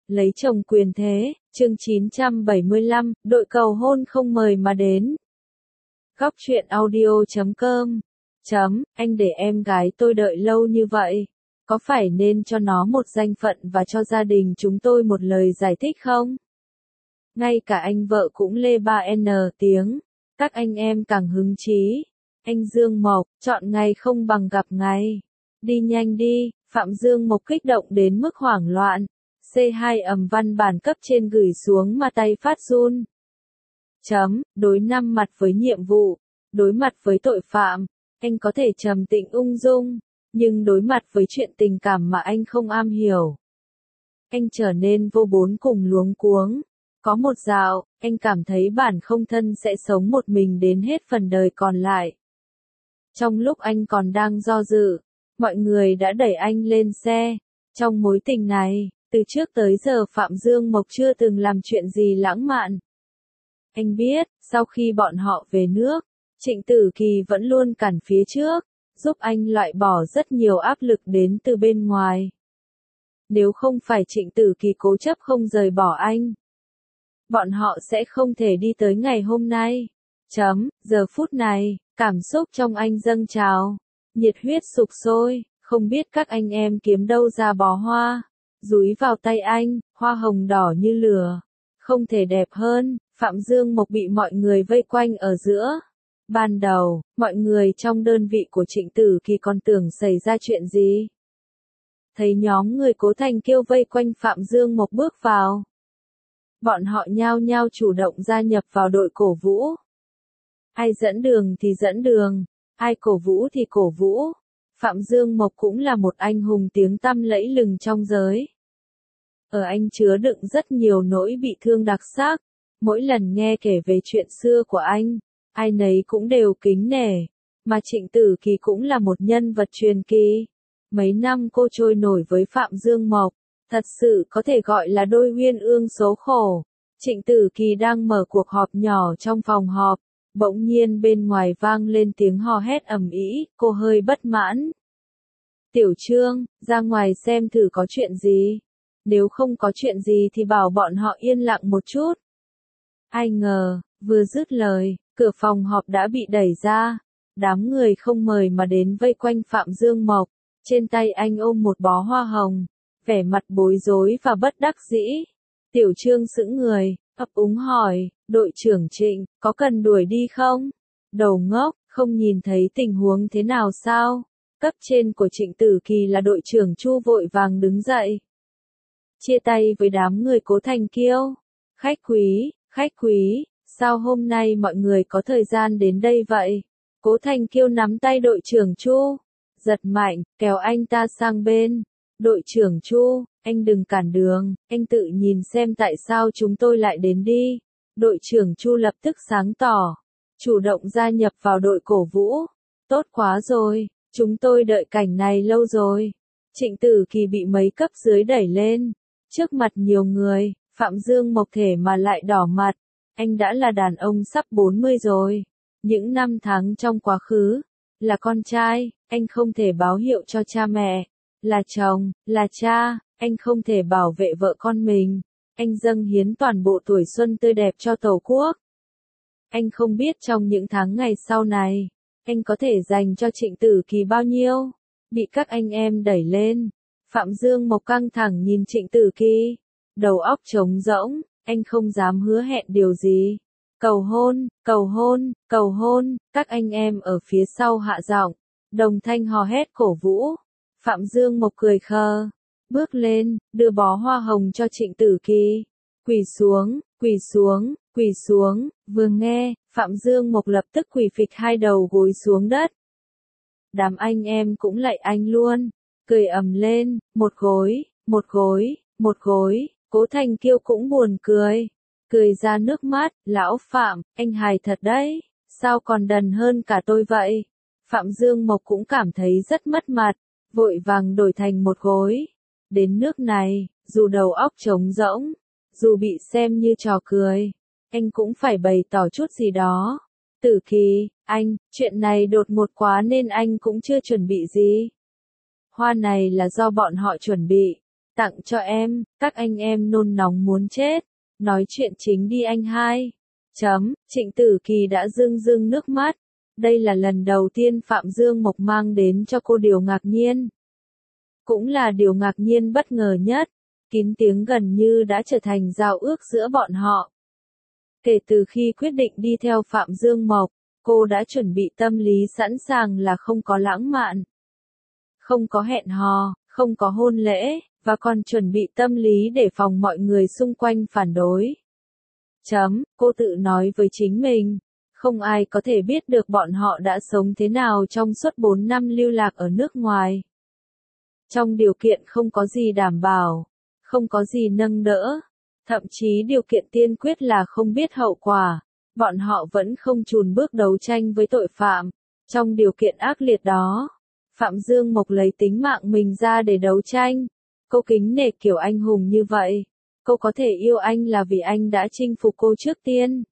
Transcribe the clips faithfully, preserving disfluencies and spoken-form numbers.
Lấy chồng quyền thế, chương chín trăm bảy mươi lăm, đội cầu hôn không mời mà đến. Góc truyện audio chấm com Chấm, anh để em gái tôi đợi lâu như vậy. Có phải nên cho nó một danh phận và cho gia đình chúng tôi một lời giải thích không? Ngay cả anh vợ cũng lê ba n tiếng. Các anh em càng hứng chí. Anh Dương Mộc, chọn ngày không bằng gặp ngày. Đi nhanh đi, Phạm Dương Mộc kích động đến mức hoảng loạn. C hai ầm văn bản cấp trên gửi xuống mà tay phát run. Chấm, đối năm mặt với nhiệm vụ, đối mặt với tội phạm, anh có thể trầm tĩnh ung dung, nhưng đối mặt với chuyện tình cảm mà anh không am hiểu, anh trở nên vô bốn cùng luống cuống. Có một dạo, anh cảm thấy bản không thân sẽ sống một mình đến hết phần đời còn lại. Trong lúc anh còn đang do dự, mọi người đã đẩy anh lên xe. Trong mối tình này, từ trước tới giờ Phạm Dương Mộc chưa từng làm chuyện gì lãng mạn. Anh biết, sau khi bọn họ về nước, Trịnh Tử Kỳ vẫn luôn cản phía trước, giúp anh loại bỏ rất nhiều áp lực đến từ bên ngoài. Nếu không phải Trịnh Tử Kỳ cố chấp không rời bỏ anh, bọn họ sẽ không thể đi tới ngày hôm nay. Chấm, giờ phút này, cảm xúc trong anh dâng trào, nhiệt huyết sục sôi, không biết các anh em kiếm đâu ra bó hoa, dúi vào tay anh, hoa hồng đỏ như lửa, không thể đẹp hơn. Phạm Dương Mộc bị mọi người vây quanh ở giữa. Ban đầu, mọi người trong đơn vị của Trịnh Tử Kỳ còn tưởng xảy ra chuyện gì. Thấy nhóm người Cố Thành Kiêu vây quanh Phạm Dương Mộc bước vào, bọn họ nhao nhao chủ động gia nhập vào đội cổ vũ. Ai dẫn đường thì dẫn đường, ai cổ vũ thì cổ vũ. Phạm Dương Mộc cũng là một anh hùng tiếng tăm lẫy lừng trong giới. Ở anh chứa đựng rất nhiều nỗi bị thương đặc sắc. Mỗi lần nghe kể về chuyện xưa của anh, ai nấy cũng đều kính nể. Mà Trịnh Tử Kỳ cũng là một nhân vật truyền kỳ. Mấy năm cô trôi nổi với Phạm Dương Mộc, thật sự có thể gọi là đôi uyên ương số khổ. Trịnh Tử Kỳ đang mở cuộc họp nhỏ trong phòng họp, bỗng nhiên bên ngoài vang lên tiếng hò hét ầm ĩ, cô hơi bất mãn. Tiểu Trương, ra ngoài xem thử có chuyện gì. Nếu không có chuyện gì thì bảo bọn họ yên lặng một chút. Ai ngờ, vừa dứt lời, cửa phòng họp đã bị đẩy ra. Đám người không mời mà đến vây quanh Phạm Dương Mộc. Trên tay anh ôm một bó hoa hồng, vẻ mặt bối rối và bất đắc dĩ. Tiểu Trương sững người, ấp úng hỏi, đội trưởng Trịnh, có cần đuổi đi không? Đầu ngốc, không nhìn thấy tình huống thế nào sao? Cấp trên của Trịnh Tử Kỳ là đội trưởng Chu vội vàng đứng dậy. Chia tay với đám người Cố Thành Kiêu. Khách quý, khách quý, sao hôm nay mọi người có thời gian đến đây vậy? Cố Thành Kiêu nắm tay đội trưởng Chu, giật mạnh, kéo anh ta sang bên. Đội trưởng Chu, anh đừng cản đường, anh tự nhìn xem tại sao chúng tôi lại đến đi. Đội trưởng Chu lập tức sáng tỏ, chủ động gia nhập vào đội cổ vũ. Tốt quá rồi, chúng tôi đợi cảnh này lâu rồi. Trịnh Tử Kỳ bị mấy cấp dưới đẩy lên. Trước mặt nhiều người, Phạm Dương Mộc thể mà lại đỏ mặt. Anh đã là đàn ông sắp bốn mươi rồi. Những năm tháng trong quá khứ, là con trai, anh không thể báo hiệu cho cha mẹ. Là chồng, là cha, anh không thể bảo vệ vợ con mình. Anh dâng hiến toàn bộ tuổi xuân tươi đẹp cho Tổ quốc. Anh không biết trong những tháng ngày sau này, anh có thể dành cho Trịnh Tử Kỳ bao nhiêu. Bị các anh em đẩy lên. Phạm Dương Mộc căng thẳng nhìn Trịnh Tử Kỳ. Đầu óc trống rỗng, anh không dám hứa hẹn điều gì. Cầu hôn, cầu hôn, cầu hôn, các anh em ở phía sau hạ giọng, đồng thanh hò hét cổ vũ. Phạm Dương Mộc cười khờ, bước lên, đưa bó hoa hồng cho Trịnh Tử Kỳ. Quỳ xuống, quỳ xuống, quỳ xuống, vừa nghe, Phạm Dương Mộc lập tức quỳ phịch hai đầu gối xuống đất. Đám anh em cũng lạy anh luôn, cười ầm lên, một gối, một gối, một gối. Cố Thành Kiêu cũng buồn cười, cười ra nước mắt, lão Phạm, anh hài thật đấy, sao còn đần hơn cả tôi vậy? Phạm Dương Mộc cũng cảm thấy rất mất mặt, vội vàng đổi thành một gối. Đến nước này, dù đầu óc trống rỗng, dù bị xem như trò cười, anh cũng phải bày tỏ chút gì đó. Tử Kỳ, anh, chuyện này đột ngột quá nên anh cũng chưa chuẩn bị gì. Hoa này là do bọn họ chuẩn bị, Tặng cho em, các anh em nôn nóng muốn chết. Nói chuyện chính đi anh hai. Chấm, Trịnh Tử Kỳ đã rưng rưng nước mắt. Đây là lần đầu tiên Phạm Dương Mộc mang đến cho cô điều ngạc nhiên. Cũng là điều ngạc nhiên bất ngờ nhất. Kín tiếng gần như đã trở thành giao ước giữa bọn họ. Kể từ khi quyết định đi theo Phạm Dương Mộc, cô đã chuẩn bị tâm lý sẵn sàng là không có lãng mạn, không có hẹn hò, không có hôn lễ, và còn chuẩn bị tâm lý để phòng mọi người xung quanh phản đối. Chấm, cô tự nói với chính mình, không ai có thể biết được bọn họ đã sống thế nào trong suốt bốn năm lưu lạc ở nước ngoài. Trong điều kiện không có gì đảm bảo, không có gì nâng đỡ, thậm chí điều kiện tiên quyết là không biết hậu quả, bọn họ vẫn không chùn bước đấu tranh với tội phạm. Trong điều kiện ác liệt đó, Phạm Dương Mộc lấy tính mạng mình ra để đấu tranh. Cô kính nể kiểu anh hùng như vậy. Cô có thể yêu anh là vì anh đã chinh phục cô trước tiên.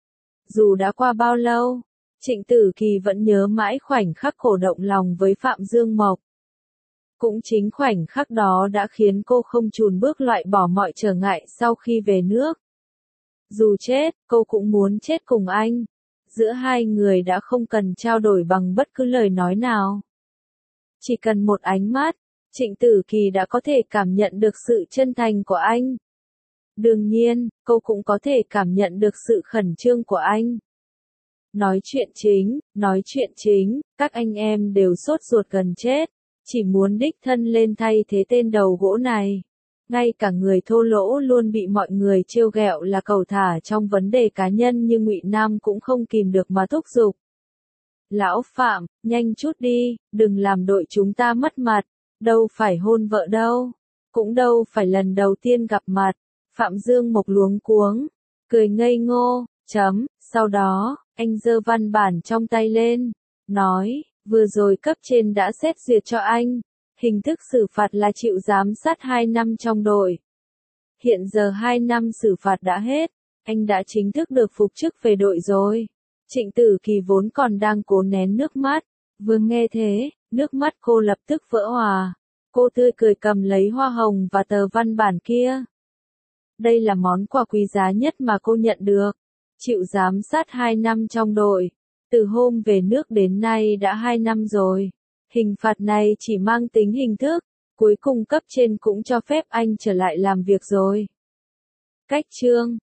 Dù đã qua bao lâu, Trịnh Tử Kỳ vẫn nhớ mãi khoảnh khắc cổ động lòng với Phạm Dương Mộc. Cũng chính khoảnh khắc đó đã khiến cô không chùn bước loại bỏ mọi trở ngại sau khi về nước. Dù chết, cô cũng muốn chết cùng anh. Giữa hai người đã không cần trao đổi bằng bất cứ lời nói nào. Chỉ cần một ánh mắt, Trịnh Tử Kỳ đã có thể cảm nhận được sự chân thành của anh. Đương nhiên, cô cũng có thể cảm nhận được sự khẩn trương của anh. Nói chuyện chính, nói chuyện chính, các anh em đều sốt ruột gần chết, chỉ muốn đích thân lên thay thế tên đầu gỗ này. Ngay cả người thô lỗ luôn bị mọi người trêu ghẹo là cầu thả trong vấn đề cá nhân như Ngụy Nam cũng không kìm được mà thúc giục. Lão Phạm, nhanh chút đi, đừng làm đội chúng ta mất mặt, đâu phải hôn vợ đâu, cũng đâu phải lần đầu tiên gặp mặt. Phạm Dương Mộc luống cuống, cười ngây ngô, chấm, sau đó, anh giơ văn bản trong tay lên, nói, vừa rồi cấp trên đã xét duyệt cho anh, hình thức xử phạt là chịu giám sát hai năm trong đội. Hiện giờ hai năm xử phạt đã hết, anh đã chính thức được phục chức về đội rồi. Trịnh Tử Kỳ vốn còn đang cố nén nước mắt, vừa nghe thế, nước mắt cô lập tức vỡ òa. Cô tươi cười cầm lấy hoa hồng và tờ văn bản kia. Đây là món quà quý giá nhất mà cô nhận được. Chịu giám sát hai năm trong đội. Từ hôm về nước đến nay đã hai năm rồi. Hình phạt này chỉ mang tính hình thức. Cuối cùng cấp trên cũng cho phép anh trở lại làm việc rồi. Cách chương